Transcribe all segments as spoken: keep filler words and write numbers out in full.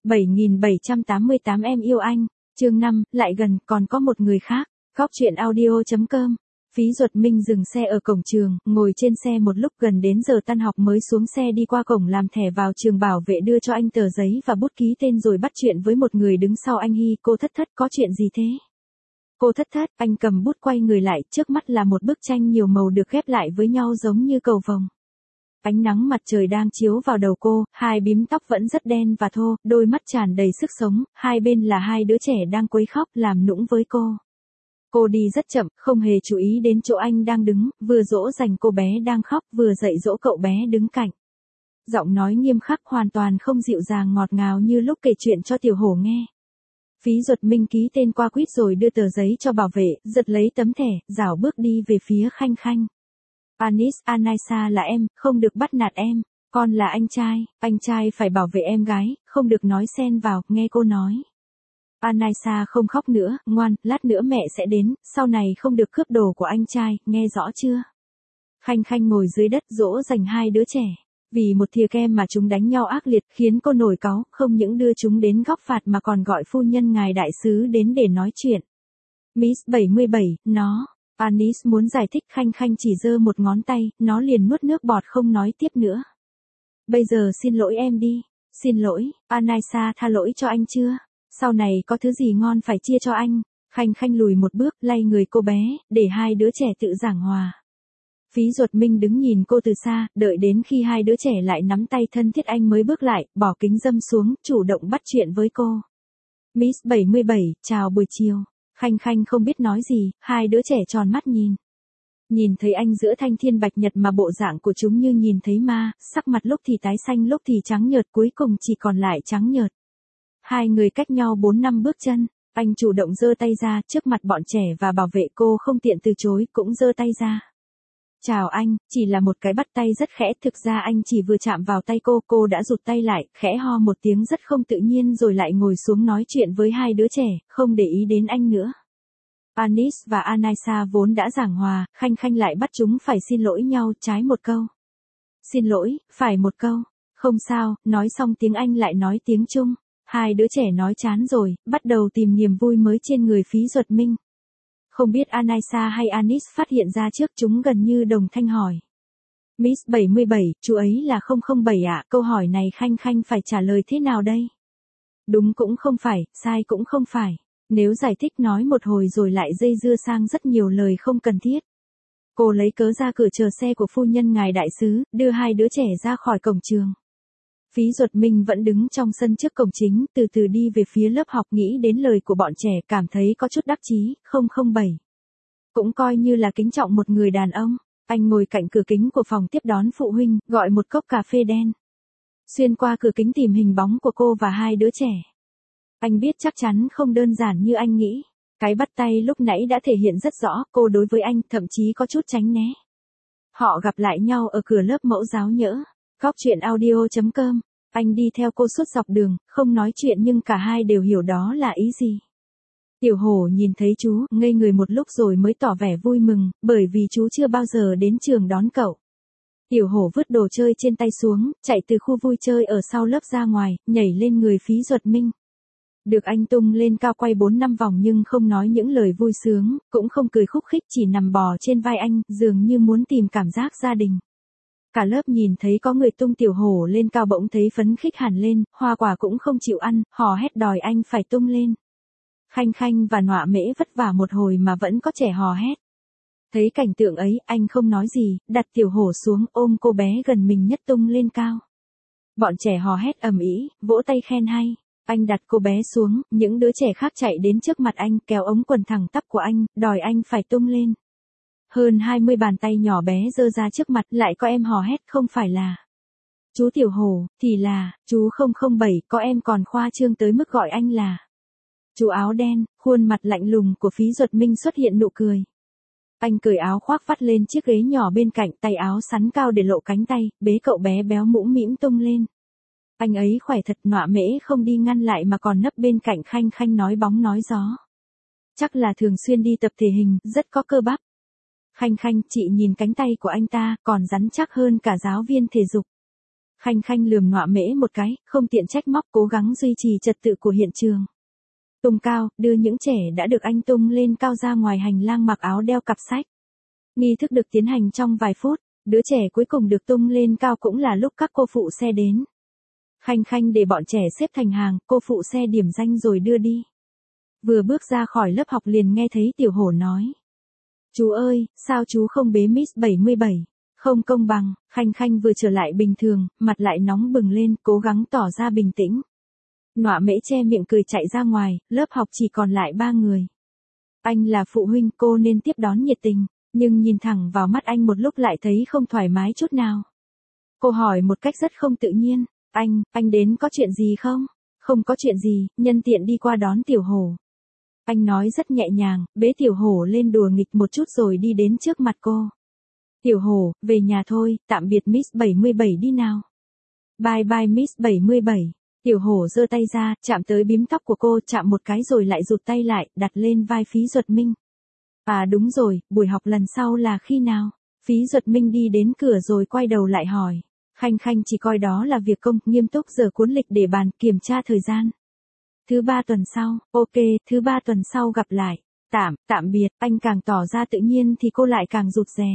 bảy nghìn bảy trăm tám mươi tám em yêu anh, chương năm, lại gần, còn có một người khác. Góc truyện audio chấm com. Phí Duật Minh dừng xe ở cổng trường, ngồi trên xe một lúc gần đến giờ tan học mới xuống xe đi qua cổng làm thẻ vào trường, bảo vệ đưa cho anh tờ giấy và bút ký tên rồi bắt chuyện với một người đứng sau anh. Hi, cô Thất Thất, có chuyện gì thế? Cô Thất Thất, anh cầm bút quay người lại, trước mắt là một bức tranh nhiều màu được ghép lại với nhau giống như cầu vồng. Ánh nắng mặt trời đang chiếu vào đầu cô, hai bím tóc vẫn rất đen và thô, đôi mắt tràn đầy sức sống, hai bên là hai đứa trẻ đang quấy khóc làm nũng với cô. Cô đi rất chậm, không hề chú ý đến chỗ anh đang đứng, vừa dỗ dành cô bé đang khóc, vừa dạy dỗ cậu bé đứng cạnh. Giọng nói nghiêm khắc, hoàn toàn không dịu dàng ngọt ngào như lúc kể chuyện cho Tiểu Hổ nghe. Phí Duật Minh ký tên qua quýt rồi đưa tờ giấy cho bảo vệ, giật lấy tấm thẻ, rảo bước đi về phía Khanh Khanh. Anis, Anaisa là em, không được bắt nạt em, con là anh trai, anh trai phải bảo vệ em gái, không được nói xen vào, nghe cô nói. Anaisa không khóc nữa, ngoan, lát nữa mẹ sẽ đến, sau này không được cướp đồ của anh trai, nghe rõ chưa? Khanh Khanh ngồi dưới đất dỗ dành hai đứa trẻ. Vì một thìa kem mà chúng đánh nhau ác liệt, khiến cô nổi cáu, không những đưa chúng đến góc phạt mà còn gọi phu nhân ngài đại sứ đến để nói chuyện. Miss bảy mươi bảy, nó. Anis muốn giải thích, Khanh Khanh chỉ giơ một ngón tay, nó liền nuốt nước bọt không nói tiếp nữa. Bây giờ xin lỗi em đi. Xin lỗi, Anaisa tha lỗi cho anh chưa? Sau này có thứ gì ngon phải chia cho anh. Khanh Khanh lùi một bước, lay người cô bé, để hai đứa trẻ tự giảng hòa. Phí Duật Minh đứng nhìn cô từ xa, đợi đến khi hai đứa trẻ lại nắm tay thân thiết anh mới bước lại, bỏ kính râm xuống, chủ động bắt chuyện với cô. Miss bảy mươi bảy, chào buổi chiều. Khanh Khanh không biết nói gì, hai đứa trẻ tròn mắt nhìn. Nhìn thấy anh giữa thanh thiên bạch nhật mà bộ dạng của chúng như nhìn thấy ma, sắc mặt lúc thì tái xanh lúc thì trắng nhợt, cuối cùng chỉ còn lại trắng nhợt. Hai người cách nhau bốn năm bước chân, anh chủ động giơ tay ra, trước mặt bọn trẻ và bảo vệ, cô không tiện từ chối, cũng giơ tay ra. Chào anh, chỉ là một cái bắt tay rất khẽ, thực ra anh chỉ vừa chạm vào tay cô, cô đã rụt tay lại, khẽ ho một tiếng rất không tự nhiên rồi lại ngồi xuống nói chuyện với hai đứa trẻ, không để ý đến anh nữa. Anis và Anaisa vốn đã giảng hòa, Khanh Khanh lại bắt chúng phải xin lỗi nhau, trái một câu. Xin lỗi, phải một câu. Không sao, nói xong tiếng Anh lại nói tiếng Trung. Hai đứa trẻ nói chán rồi, bắt đầu tìm niềm vui mới trên người Phí Duật Minh. Không biết Anaisa hay Anis phát hiện ra trước, chúng gần như đồng thanh hỏi. Miss bảy mươi bảy, chú ấy là không không bảy ạ, câu hỏi này Khanh Khanh phải trả lời thế nào đây? Đúng cũng không phải, sai cũng không phải. Nếu giải thích nói một hồi rồi lại dây dưa sang rất nhiều lời không cần thiết. Cô lấy cớ ra cửa chờ xe của phu nhân ngài đại sứ, đưa hai đứa trẻ ra khỏi cổng trường. Phí Duật Minh vẫn đứng trong sân trước cổng chính, từ từ đi về phía lớp học, nghĩ đến lời của bọn trẻ, cảm thấy có chút đắc chí. Không không bảy. Cũng coi như là kính trọng một người đàn ông. Anh ngồi cạnh cửa kính của phòng tiếp đón phụ huynh, gọi một cốc cà phê đen. Xuyên qua cửa kính tìm hình bóng của cô và hai đứa trẻ. Anh biết chắc chắn không đơn giản như anh nghĩ. Cái bắt tay lúc nãy đã thể hiện rất rõ, cô đối với anh, thậm chí có chút tránh né. Họ gặp lại nhau ở cửa lớp mẫu giáo nhỡ. Góc truyện audio chấm com. Anh đi theo cô suốt dọc đường, không nói chuyện nhưng cả hai đều hiểu đó là ý gì. Tiểu Hổ nhìn thấy chú, ngây người một lúc rồi mới tỏ vẻ vui mừng, bởi vì chú chưa bao giờ đến trường đón cậu. Tiểu Hổ vứt đồ chơi trên tay xuống, chạy từ khu vui chơi ở sau lớp ra ngoài, nhảy lên người Phí Duật Minh. Được anh tung lên cao quay bốn năm vòng nhưng không nói những lời vui sướng, cũng không cười khúc khích, chỉ nằm bò trên vai anh, dường như muốn tìm cảm giác gia đình. Cả lớp nhìn thấy có người tung Tiểu Hổ lên cao bỗng thấy phấn khích hẳn lên, hoa quả cũng không chịu ăn, hò hét đòi anh phải tung lên. Khanh Khanh và Nọa Mễ vất vả một hồi mà vẫn có trẻ hò hét. Thấy cảnh tượng ấy, anh không nói gì, đặt Tiểu Hổ xuống, ôm cô bé gần mình nhất tung lên cao. Bọn trẻ hò hét ầm ĩ, vỗ tay khen hay. Anh đặt cô bé xuống, những đứa trẻ khác chạy đến trước mặt anh, kéo ống quần thẳng tắp của anh, đòi anh phải tung lên. Hơn hai mươi bàn tay nhỏ bé giơ ra trước mặt, lại có em hò hét, không phải là chú Tiểu Hổ, thì là chú không không bảy, có em còn khoa trương tới mức gọi anh là chú áo đen. Khuôn mặt lạnh lùng của Phí Duật Minh xuất hiện nụ cười. Anh cởi áo khoác vắt lên chiếc ghế nhỏ bên cạnh, tay áo sắn cao để lộ cánh tay, bế cậu bé béo mũm mĩm tung lên. Anh ấy khỏe thật. Nọa Mễ không đi ngăn lại mà còn nấp bên cạnh Khanh Khanh nói bóng nói gió. Chắc là thường xuyên đi tập thể hình, rất có cơ bắp. Khanh Khanh, chị nhìn cánh tay của anh ta, còn rắn chắc hơn cả giáo viên thể dục. Khanh Khanh lườm Nọa Mễ một cái, không tiện trách móc, cố gắng duy trì trật tự của hiện trường. Tung cao, đưa những trẻ đã được anh tung lên cao ra ngoài hành lang mặc áo đeo cặp sách. Nghi thức được tiến hành trong vài phút, đứa trẻ cuối cùng được tung lên cao cũng là lúc các cô phụ xe đến. Khanh Khanh để bọn trẻ xếp thành hàng, cô phụ xe điểm danh rồi đưa đi. Vừa bước ra khỏi lớp học liền nghe thấy Tiểu Hổ nói. Chú ơi, sao chú không bế Miss bảy mươi bảy? Không công bằng. Khanh Khanh vừa trở lại bình thường, mặt lại nóng bừng lên, cố gắng tỏ ra bình tĩnh. Nọa Mễ che miệng cười chạy ra ngoài, lớp học chỉ còn lại ba người. Anh là phụ huynh, cô nên tiếp đón nhiệt tình, nhưng nhìn thẳng vào mắt anh một lúc lại thấy không thoải mái chút nào. Cô hỏi một cách rất không tự nhiên, anh, anh đến có chuyện gì không? Không có chuyện gì, nhân tiện đi qua đón Tiểu Hổ. Anh nói rất nhẹ nhàng, bế Tiểu Hổ lên đùa nghịch một chút rồi đi đến trước mặt cô. Tiểu Hổ, về nhà thôi, tạm biệt Miss bảy mươi bảy đi nào. Bye bye Miss bảy mươi bảy. Tiểu Hổ giơ tay ra, chạm tới bím tóc của cô, chạm một cái rồi lại rụt tay lại, đặt lên vai Phí Duật Minh. À đúng rồi, buổi học lần sau là khi nào? Phí Duật Minh đi đến cửa rồi quay đầu lại hỏi. Khanh Khanh chỉ coi đó là việc công, nghiêm túc giờ cuốn lịch để bàn, kiểm tra thời gian. Thứ ba tuần sau, ok, thứ ba tuần sau gặp lại. Tạm, tạm biệt, anh càng tỏ ra tự nhiên thì cô lại càng rụt rè.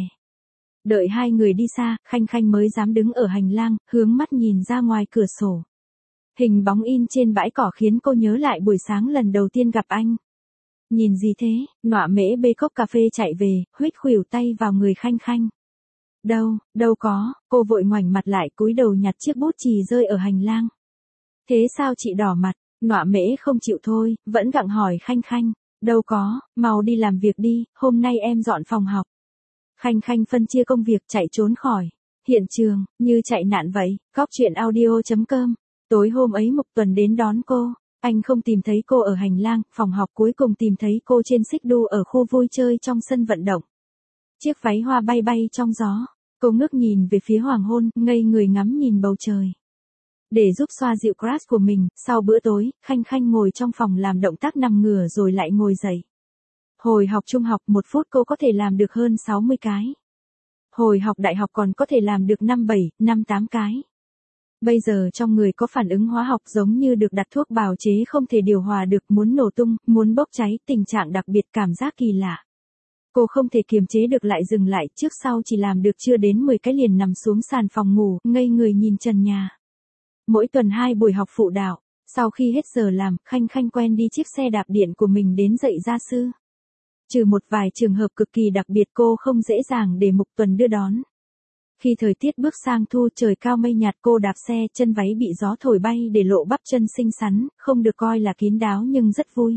Đợi hai người đi xa, Khanh Khanh mới dám đứng ở hành lang, hướng mắt nhìn ra ngoài cửa sổ. Hình bóng in trên bãi cỏ khiến cô nhớ lại buổi sáng lần đầu tiên gặp anh. Nhìn gì thế? Nọa Mễ bê cốc cà phê chạy về, huýt khuỷu tay vào người Khanh Khanh. Đâu, đâu có, cô vội ngoảnh mặt lại cúi đầu nhặt chiếc bút chì rơi ở hành lang. Thế sao chị đỏ mặt? Nọa Mễ không chịu thôi, vẫn gặng hỏi Khanh Khanh. Đâu có, mau đi làm việc đi, hôm nay em dọn phòng học. Khanh Khanh phân chia công việc chạy trốn khỏi hiện trường, như chạy nạn vậy. Cóc truyện audio chấm com. Tối hôm ấy Mục Tuần đến đón cô. Anh không tìm thấy cô ở hành lang, phòng học, cuối cùng tìm thấy cô trên xích đu ở khu vui chơi trong sân vận động. Chiếc váy hoa bay bay trong gió. Cô ngước nhìn về phía hoàng hôn, ngây người ngắm nhìn bầu trời. Để giúp xoa dịu crush của mình, sau bữa tối, Khanh Khanh ngồi trong phòng làm động tác nằm ngửa rồi lại ngồi dậy. Hồi học trung học một phút cô có thể làm được hơn sáu mươi cái. Hồi học đại học còn có thể làm được năm bảy, năm tám cái. Bây giờ trong người có phản ứng hóa học giống như được đặt thuốc bào chế không thể điều hòa được, muốn nổ tung, muốn bốc cháy, tình trạng đặc biệt, cảm giác kỳ lạ. Cô không thể kiềm chế được lại dừng lại, trước sau chỉ làm được chưa đến mười cái liền nằm xuống sàn phòng ngủ, ngây người nhìn trần nhà. Mỗi tuần hai buổi học phụ đạo, sau khi hết giờ làm, Khanh Khanh quen đi chiếc xe đạp điện của mình đến dạy gia sư. Trừ một vài trường hợp cực kỳ đặc biệt cô không dễ dàng để Mục Tuần đưa đón. Khi thời tiết bước sang thu, trời cao mây nhạt, cô đạp xe, chân váy bị gió thổi bay để lộ bắp chân xinh xắn, không được coi là kín đáo nhưng rất vui.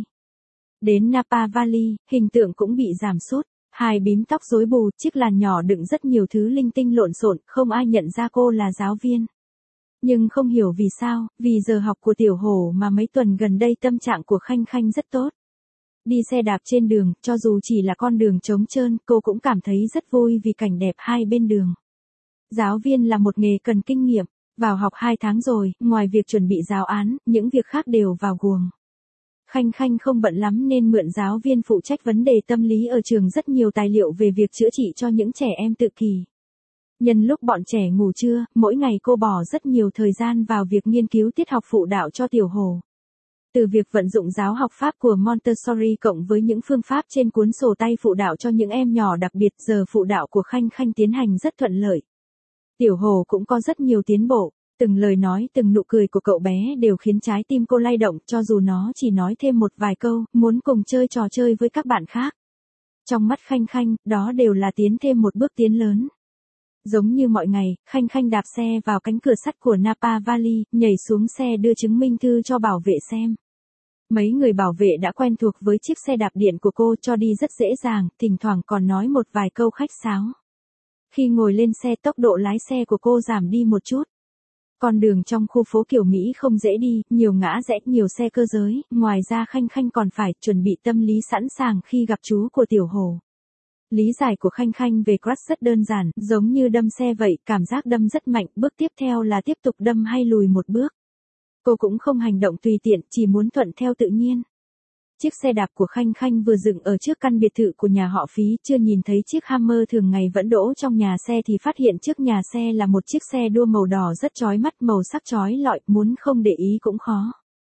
Đến Napa Valley, hình tượng cũng bị giảm sút, hai bím tóc rối bù, chiếc làn nhỏ đựng rất nhiều thứ linh tinh lộn xộn, không ai nhận ra cô là giáo viên. Nhưng không hiểu vì sao, vì giờ học của Tiểu Hổ mà mấy tuần gần đây tâm trạng của Khanh Khanh rất tốt. Đi xe đạp trên đường, cho dù chỉ là con đường trống trơn, cô cũng cảm thấy rất vui vì cảnh đẹp hai bên đường. Giáo viên là một nghề cần kinh nghiệm, vào học hai tháng rồi, ngoài việc chuẩn bị giáo án, những việc khác đều vào guồng. Khanh Khanh không bận lắm nên mượn giáo viên phụ trách vấn đề tâm lý ở trường rất nhiều tài liệu về việc chữa trị cho những trẻ em tự kỷ. Nhân lúc bọn trẻ ngủ trưa, mỗi ngày cô bỏ rất nhiều thời gian vào việc nghiên cứu tiết học phụ đạo cho Tiểu Hổ. Từ việc vận dụng giáo học Pháp của Montessori cộng với những phương pháp trên cuốn sổ tay phụ đạo cho những em nhỏ đặc biệt, giờ phụ đạo của Khanh Khanh tiến hành rất thuận lợi. Tiểu Hổ cũng có rất nhiều tiến bộ, từng lời nói, từng nụ cười của cậu bé đều khiến trái tim cô lay động, cho dù nó chỉ nói thêm một vài câu, muốn cùng chơi trò chơi với các bạn khác. Trong mắt Khanh Khanh, đó đều là tiến thêm một bước tiến lớn. Giống như mọi ngày, Khanh Khanh đạp xe vào cánh cửa sắt của Napa Valley, nhảy xuống xe đưa chứng minh thư cho bảo vệ xem. Mấy người bảo vệ đã quen thuộc với chiếc xe đạp điện của cô, cho đi rất dễ dàng, thỉnh thoảng còn nói một vài câu khách sáo. Khi ngồi lên xe, tốc độ lái xe của cô giảm đi một chút. Con đường trong khu phố kiểu Mỹ không dễ đi, nhiều ngã rẽ, nhiều xe cơ giới, ngoài ra Khanh Khanh còn phải chuẩn bị tâm lý sẵn sàng khi gặp chú của Tiểu Hổ. Lý giải của Khanh Khanh về crush rất đơn giản, giống như đâm xe vậy, cảm giác đâm rất mạnh, bước tiếp theo là tiếp tục đâm hay lùi một bước. Cô cũng không hành động tùy tiện, chỉ muốn thuận theo tự nhiên. Chiếc xe đạp của Khanh Khanh vừa dựng ở trước căn biệt thự của nhà họ Phí, chưa nhìn thấy chiếc Hammer thường ngày vẫn đỗ trong nhà xe thì phát hiện trước nhà xe là một chiếc xe đua màu đỏ rất chói mắt, màu sắc chói lọi, muốn không để ý cũng khó.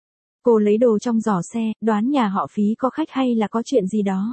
Cô lấy đồ trong giỏ xe, đoán nhà họ Phí có khách hay là có chuyện gì đó.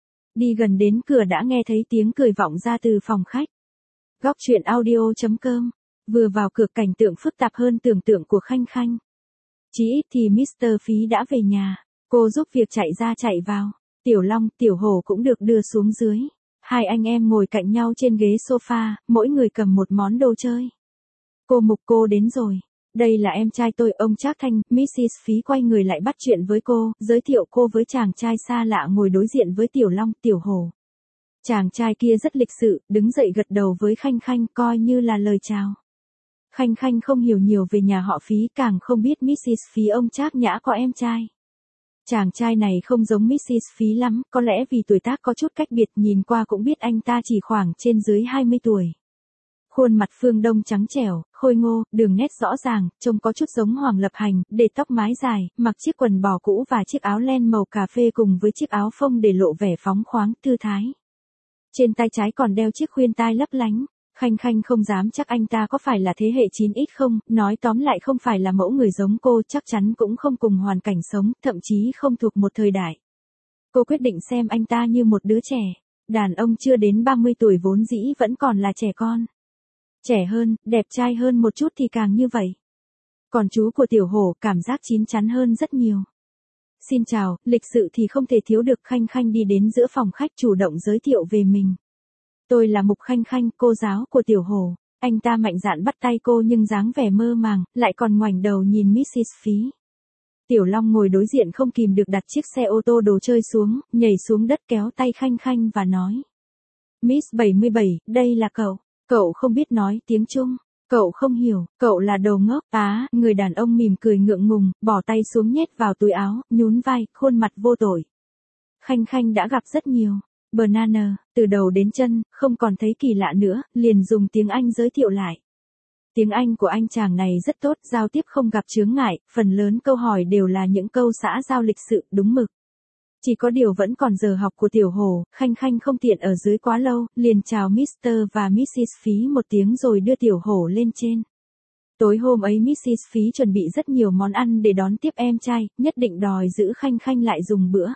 Đi gần đến cửa đã nghe thấy tiếng cười vọng ra từ phòng khách. Góc truyện audio chấm com. Vừa vào cửa cảnh tượng phức tạp hơn tưởng tượng của Khanh Khanh. Chỉ ít thì mít tơ Phí đã về nhà. Cô giúp việc chạy ra chạy vào. Tiểu Long, Tiểu Hổ cũng được đưa xuống dưới. Hai anh em ngồi cạnh nhau trên ghế sofa, mỗi người cầm một món đồ chơi. Cô Mục, cô đến rồi. Đây là em trai tôi, ông Trác Thanh. mít xít Phí quay người lại bắt chuyện với cô, giới thiệu cô với chàng trai xa lạ ngồi đối diện với Tiểu Long, Tiểu Hổ. Chàng trai kia rất lịch sự, đứng dậy gật đầu với Khanh Khanh coi như là lời chào. Khanh Khanh không hiểu nhiều về nhà họ Phí, càng không biết mít xít Phí ông Trác Nhã có em trai. Chàng trai này không giống mít xít Phí lắm, có lẽ vì tuổi tác có chút cách biệt, nhìn qua cũng biết anh ta chỉ khoảng trên dưới hai mươi tuổi. Khuôn mặt phương Đông trắng trẻo, khôi ngô, đường nét rõ ràng, trông có chút giống Hoàng Lập Hành, để tóc mái dài, mặc chiếc quần bò cũ và chiếc áo len màu cà phê cùng với chiếc áo phông để lộ vẻ phóng khoáng, thư thái. Trên tay trái còn đeo chiếc khuyên tai lấp lánh. Khanh Khanh không dám chắc anh ta có phải là thế hệ chín ích không, nói tóm lại không phải là mẫu người giống cô, chắc chắn cũng không cùng hoàn cảnh sống, thậm chí không thuộc một thời đại. Cô quyết định xem anh ta như một đứa trẻ. Đàn ông chưa đến ba mươi tuổi vốn dĩ vẫn còn là trẻ con. Trẻ hơn, đẹp trai hơn một chút thì càng như vậy. Còn chú của Tiểu Hổ cảm giác chín chắn hơn rất nhiều. Xin chào, lịch sự thì không thể thiếu được. Khanh Khanh đi đến giữa phòng khách chủ động giới thiệu về mình. Tôi là Mục Khanh Khanh, cô giáo của Tiểu Hổ. Anh ta mạnh dạn bắt tay cô nhưng dáng vẻ mơ màng, lại còn ngoảnh đầu nhìn mít xít Phí. Tiểu Long ngồi đối diện không kìm được đặt chiếc xe ô tô đồ chơi xuống, nhảy xuống đất kéo tay Khanh Khanh và nói. Miss bảy mươi bảy, đây là cậu. Cậu không biết nói tiếng Trung. Cậu không hiểu, cậu là đồ ngốc. Á, người đàn ông mỉm cười ngượng ngùng, bỏ tay xuống nhét vào túi áo, nhún vai, khuôn mặt vô tội. Khanh Khanh đã gặp rất nhiều. Banana, từ đầu đến chân, không còn thấy kỳ lạ nữa, liền dùng tiếng Anh giới thiệu lại. Tiếng Anh của anh chàng này rất tốt, giao tiếp không gặp chướng ngại, phần lớn câu hỏi đều là những câu xã giao lịch sự, đúng mực. Chỉ có điều vẫn còn giờ học của Tiểu Hổ, Khanh Khanh không tiện ở dưới quá lâu, liền chào mít tơ và mít xít Phí một tiếng rồi đưa Tiểu Hổ lên trên. Tối hôm ấy mít xít Phí chuẩn bị rất nhiều món ăn để đón tiếp em trai, nhất định đòi giữ Khanh Khanh lại dùng bữa.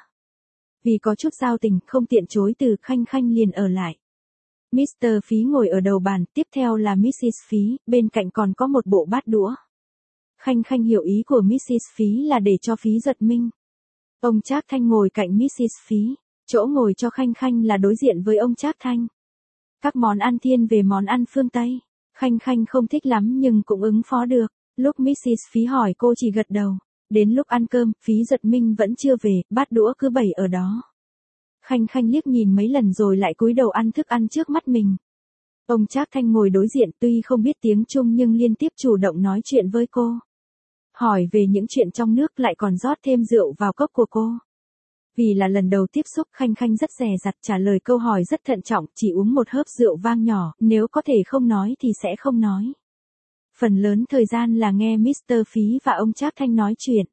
Vì có chút giao tình, không tiện chối từ, Khanh Khanh liền ở lại. mít tơ Phí ngồi ở đầu bàn, tiếp theo là mít xít Phí, bên cạnh còn có một bộ bát đũa. Khanh Khanh hiểu ý của mít xít Phí là để cho Phí giật mình. Ông Trác Thanh ngồi cạnh mít xít Phí, chỗ ngồi cho Khanh Khanh là đối diện với ông Trác Thanh. Các món ăn thiên về món ăn phương Tây, Khanh Khanh không thích lắm nhưng cũng ứng phó được. Lúc mít xít Phí hỏi cô chỉ gật đầu. Đến lúc ăn cơm, Phí giật mình vẫn chưa về, bát đũa cứ bày ở đó. Khanh Khanh liếc nhìn mấy lần rồi lại cúi đầu ăn thức ăn trước mắt mình. Ông Trác Thanh ngồi đối diện tuy không biết tiếng Trung nhưng liên tiếp chủ động nói chuyện với cô. Hỏi về những chuyện trong nước lại còn rót thêm rượu vào cốc của cô. Vì là lần đầu tiếp xúc, Khanh Khanh rất dè dặt trả lời câu hỏi rất thận trọng, chỉ uống một hớp rượu vang nhỏ, nếu có thể không nói thì sẽ không nói. Phần lớn thời gian là nghe mít tơ Phí và ông Trác Thanh nói chuyện.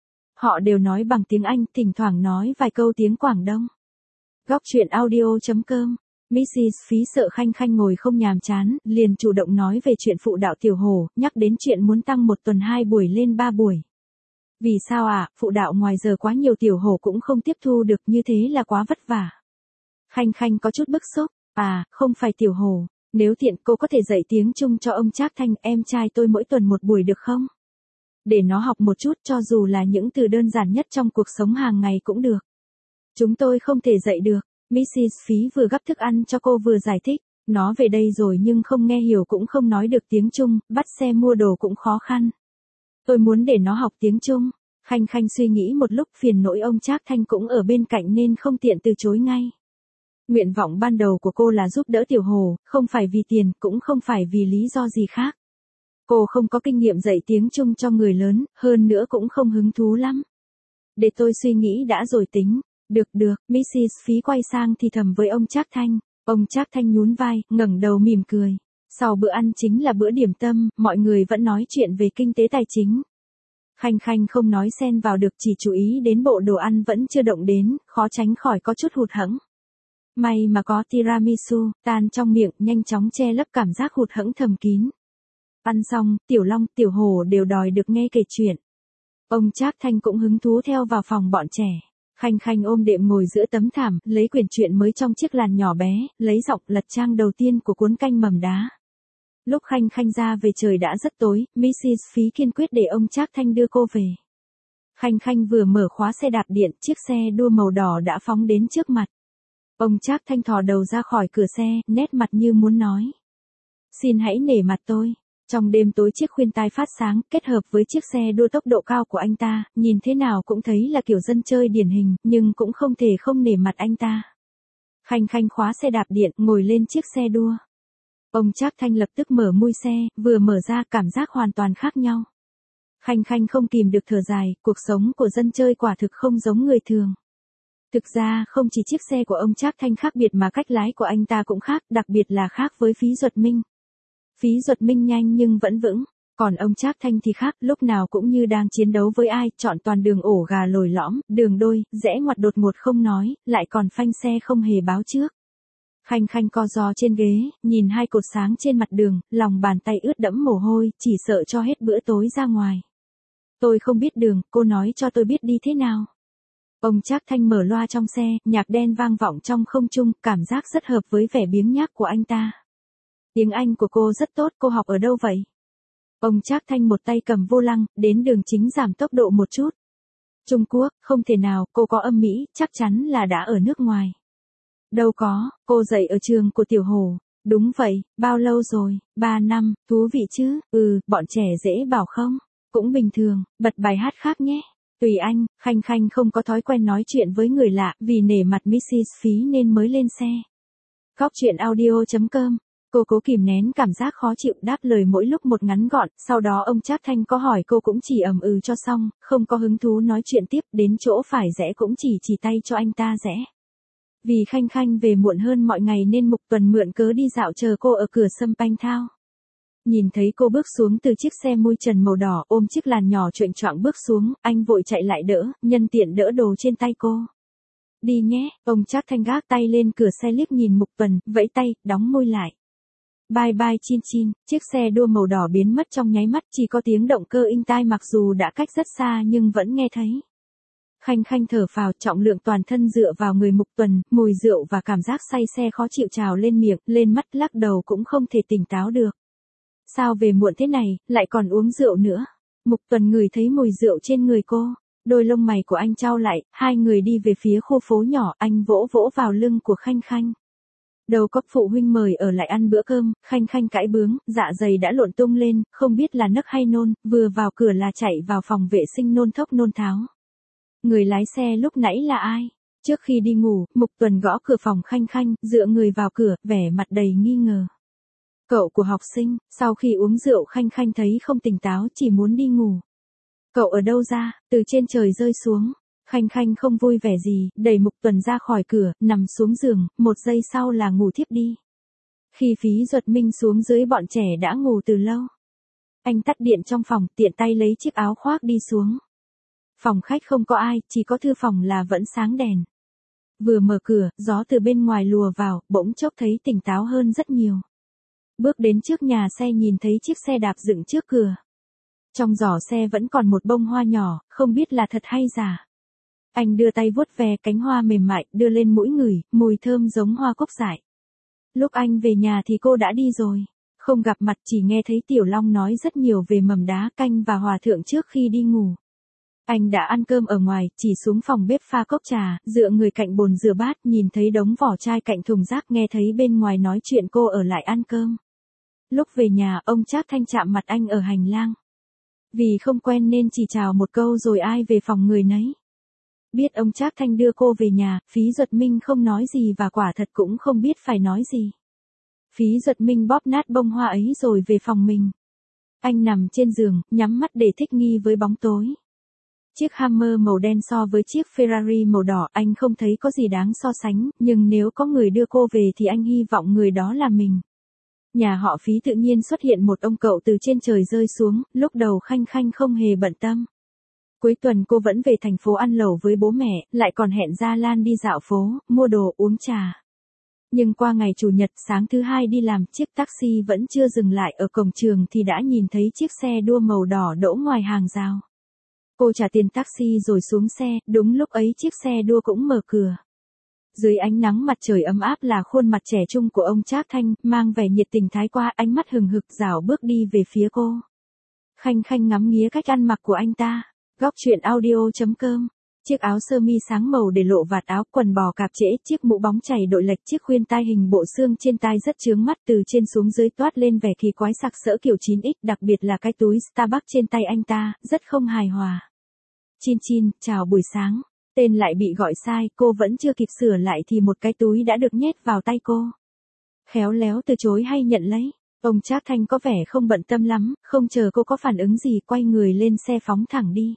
Họ đều nói bằng tiếng Anh, thỉnh thoảng nói vài câu tiếng Quảng Đông. Góc truyện audio chấm com. mít xít Phí sợ Khanh Khanh ngồi không nhàm chán, liền chủ động nói về chuyện phụ đạo Tiểu Hổ, nhắc đến chuyện muốn tăng một tuần hai buổi lên ba buổi. Vì sao à, phụ đạo ngoài giờ quá nhiều, Tiểu Hổ cũng không tiếp thu được, như thế là quá vất vả. Khanh Khanh có chút bức xúc. À, không phải Tiểu Hổ, nếu tiện cô có thể dạy tiếng Trung cho ông Trác Thanh, em trai tôi mỗi tuần một buổi được không? Để nó học một chút, cho dù là những từ đơn giản nhất trong cuộc sống hàng ngày cũng được. Chúng tôi không thể dạy được. mít xít Phí vừa gắp thức ăn cho cô vừa giải thích. Nó về đây rồi nhưng không nghe hiểu cũng không nói được tiếng Trung, bắt xe mua đồ cũng khó khăn. Tôi muốn để nó học tiếng Trung. Khanh Khanh suy nghĩ một lúc, phiền nỗi ông Trác Thanh cũng ở bên cạnh nên không tiện từ chối ngay. Nguyện vọng ban đầu của cô là giúp đỡ Tiểu Hổ, không phải vì tiền, cũng không phải vì lý do gì khác. Cô không có kinh nghiệm dạy tiếng Trung cho người lớn, hơn nữa cũng không hứng thú lắm. Để tôi suy nghĩ đã rồi tính. Được được, mít xít Phí quay sang thì thầm với ông Trác Thanh. Ông Trác Thanh nhún vai, ngẩng đầu mỉm cười. Sau bữa ăn chính là bữa điểm tâm, mọi người vẫn nói chuyện về kinh tế tài chính. Khanh Khanh không nói xen vào được, chỉ chú ý đến bộ đồ ăn vẫn chưa động đến, khó tránh khỏi có chút hụt hẫng. May mà có tiramisu, tan trong miệng, nhanh chóng che lấp cảm giác hụt hẫng thầm kín. Ăn xong, Tiểu Long, Tiểu Hổ đều đòi được nghe kể chuyện. Ông Trác Thanh cũng hứng thú theo vào phòng bọn trẻ. Khanh Khanh ôm đệm ngồi giữa tấm thảm, lấy quyển truyện mới trong chiếc làn nhỏ bé, lấy giọng lật trang đầu tiên của cuốn Canh Mầm Đá. Lúc Khanh Khanh ra về trời đã rất tối, mít xít Phí kiên quyết để ông Trác Thanh đưa cô về. Khanh Khanh vừa mở khóa xe đạp điện, chiếc xe đua màu đỏ đã phóng đến trước mặt. Ông Trác Thanh thò đầu ra khỏi cửa xe, nét mặt như muốn nói. Xin hãy nể mặt tôi. Trong đêm tối chiếc khuyên tai phát sáng, kết hợp với chiếc xe đua tốc độ cao của anh ta, nhìn thế nào cũng thấy là kiểu dân chơi điển hình, nhưng cũng không thể không nể mặt anh ta. Khanh Khanh khóa xe đạp điện, ngồi lên chiếc xe đua. Ông Trác Thanh lập tức mở mui xe, vừa mở ra cảm giác hoàn toàn khác nhau. Khanh Khanh không kìm được thở dài, cuộc sống của dân chơi quả thực không giống người thường. Thực ra không chỉ chiếc xe của ông Trác Thanh khác biệt mà cách lái của anh ta cũng khác, đặc biệt là khác với Phí Duật Minh. Phí Duật Minh nhanh nhưng vẫn vững, còn ông Trác Thanh thì khác, lúc nào cũng như đang chiến đấu với ai, chọn toàn đường ổ gà lồi lõm, đường đôi, rẽ ngoặt đột ngột không nói, lại còn phanh xe không hề báo trước. Khanh Khanh co ro trên ghế, nhìn hai cột sáng trên mặt đường, lòng bàn tay ướt đẫm mồ hôi, chỉ sợ cho hết bữa tối ra ngoài. Tôi không biết đường, cô nói cho tôi biết đi thế nào. Ông Trác Thanh mở loa trong xe, nhạc đen vang vọng trong không trung, cảm giác rất hợp với vẻ biếng nhác của anh ta. Tiếng Anh của cô rất tốt, cô học ở đâu vậy? Ông Trác Thanh một tay cầm vô lăng, đến đường chính giảm tốc độ một chút. Trung Quốc, không thể nào, cô có âm Mỹ, chắc chắn là đã ở nước ngoài. Đâu có, cô dạy ở trường của Tiểu Hổ. Đúng vậy, bao lâu rồi? Ba năm, thú vị chứ? Ừ, bọn trẻ dễ bảo không? Cũng bình thường, bật bài hát khác nhé. Tùy anh. Khanh Khanh không có thói quen nói chuyện với người lạ, vì nể mặt mít xít Phí nên mới lên xe. Góc truyện audio chấm com. Cô cố kìm nén cảm giác khó chịu, đáp lời mỗi lúc một ngắn gọn, sau đó ông Trác Thanh có hỏi cô cũng chỉ ầm ừ cho xong, không có hứng thú nói chuyện tiếp, đến chỗ phải rẽ cũng chỉ chỉ tay cho anh ta rẽ. Vì Khanh Khanh về muộn hơn mọi ngày nên Mục Tuần mượn cớ đi dạo chờ cô ở cửa Sâm Panh Thao. Nhìn thấy cô bước xuống từ chiếc xe mui trần màu đỏ, ôm chiếc làn nhỏ choạng choạng bước xuống, anh vội chạy lại đỡ, nhân tiện đỡ đồ trên tay cô. Đi nhé, ông Trác Thanh gác tay lên cửa xe liếc nhìn Mục Tuần, vẫy tay, đóng môi lại. Bye bye chin chin, chiếc xe đua màu đỏ biến mất trong nháy mắt, chỉ có tiếng động cơ inh tai mặc dù đã cách rất xa nhưng vẫn nghe thấy. Khanh Khanh thở phào, trọng lượng toàn thân dựa vào người Mục Tuần, mùi rượu và cảm giác say xe khó chịu trào lên miệng, lên mắt lắc đầu cũng không thể tỉnh táo được. Sao về muộn thế này, lại còn uống rượu nữa? Mục Tuần ngửi thấy mùi rượu trên người cô, đôi lông mày của anh chau lại, hai người đi về phía khu phố nhỏ, anh vỗ vỗ vào lưng của Khanh Khanh. Đâu có phụ huynh mời ở lại ăn bữa cơm, Khanh Khanh cãi bướng, dạ dày đã lộn tung lên, không biết là nấc hay nôn, vừa vào cửa là chạy vào phòng vệ sinh nôn thốc nôn tháo. Người lái xe lúc nãy là ai? Trước khi đi ngủ, Mục Tuần gõ cửa phòng Khanh Khanh, dựa người vào cửa, vẻ mặt đầy nghi ngờ. Cậu của học sinh, sau khi uống rượu Khanh Khanh thấy không tỉnh táo, chỉ muốn đi ngủ. Cậu ở đâu ra, từ trên trời rơi xuống. Khanh Khanh không vui vẻ gì, đẩy Mục Tuần ra khỏi cửa, nằm xuống giường, một giây sau là ngủ thiếp đi. Khi Phí Duật Minh xuống dưới bọn trẻ đã ngủ từ lâu. Anh tắt điện trong phòng, tiện tay lấy chiếc áo khoác đi xuống. Phòng khách không có ai, chỉ có thư phòng là vẫn sáng đèn. Vừa mở cửa, gió từ bên ngoài lùa vào, bỗng chốc thấy tỉnh táo hơn rất nhiều. Bước đến trước nhà xe nhìn thấy chiếc xe đạp dựng trước cửa. Trong giỏ xe vẫn còn một bông hoa nhỏ, không biết là thật hay giả. Anh đưa tay vuốt ve cánh hoa mềm mại, đưa lên mũi ngửi, mùi thơm giống hoa cúc dại. Lúc anh về nhà thì cô đã đi rồi. Không gặp mặt, chỉ nghe thấy Tiểu Long nói rất nhiều về mầm đá canh và hòa thượng trước khi đi ngủ. Anh đã ăn cơm ở ngoài, chỉ xuống phòng bếp pha cốc trà, dựa người cạnh bồn rửa bát, nhìn thấy đống vỏ chai cạnh thùng rác, nghe thấy bên ngoài nói chuyện cô ở lại ăn cơm. Lúc về nhà, ông Trác Thanh chạm mặt anh ở hành lang. Vì không quen nên chỉ chào một câu rồi ai về phòng người nấy. Biết ông Trác Thanh đưa cô về nhà, Phí Duật Minh không nói gì và quả thật cũng không biết phải nói gì. Phí Duật Minh bóp nát bông hoa ấy rồi về phòng mình. Anh nằm trên giường, nhắm mắt để thích nghi với bóng tối. Chiếc Hammer màu đen so với chiếc Ferrari màu đỏ anh không thấy có gì đáng so sánh, nhưng nếu có người đưa cô về thì anh hy vọng người đó là mình. Nhà họ Phí tự nhiên xuất hiện một ông cậu từ trên trời rơi xuống, lúc đầu Khanh Khanh không hề bận tâm. Cuối tuần cô vẫn về thành phố ăn lẩu với bố mẹ, lại còn hẹn Gia Lan đi dạo phố, mua đồ, uống trà. Nhưng qua ngày Chủ nhật sáng thứ hai đi làm, chiếc taxi vẫn chưa dừng lại ở cổng trường thì đã nhìn thấy chiếc xe đua màu đỏ đỗ ngoài hàng rào. Cô trả tiền taxi rồi xuống xe, đúng lúc ấy chiếc xe đua cũng mở cửa. Dưới ánh nắng mặt trời ấm áp là khuôn mặt trẻ trung của ông Trác Thanh, mang vẻ nhiệt tình thái qua, ánh mắt hừng hực rảo bước đi về phía cô. Khanh Khanh ngắm nghía cách ăn mặc của anh ta. Góc truyện audio chấm com. Chiếc áo sơ mi sáng màu để lộ vạt áo, quần bò cạp trễ, chiếc mũ bóng chảy đội lệch, chiếc khuyên tai hình bộ xương trên tai rất chướng mắt, từ trên xuống dưới toát lên vẻ kỳ quái sặc sỡ kiểu chín x, đặc biệt là cái túi Starbucks trên tay anh ta, rất không hài hòa. Chin Chin, chào buổi sáng. Tên lại bị gọi sai, cô vẫn chưa kịp sửa lại thì một cái túi đã được nhét vào tay cô. Khéo léo từ chối hay nhận lấy. Ông Trác Thanh có vẻ không bận tâm lắm, không chờ cô có phản ứng gì, quay người lên xe phóng thẳng đi.